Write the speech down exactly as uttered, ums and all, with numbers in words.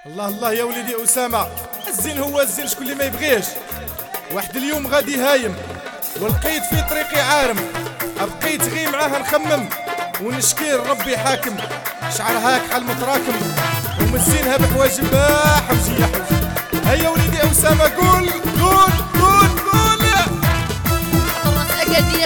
الله الله يا وليدي أسامة، الزين هو الزين، شكون اللي ما يبغيش؟ واحد اليوم غادي هايم ولقيت في طريقي عارم، بقيت غي معاه نخمم ونشكي ربي حاكم، شعر هاك حال متراكم ومزينها بحواجب حوجي يا حوجي. هيا وليدي أسامة قول قول قول قول. الراس أكادية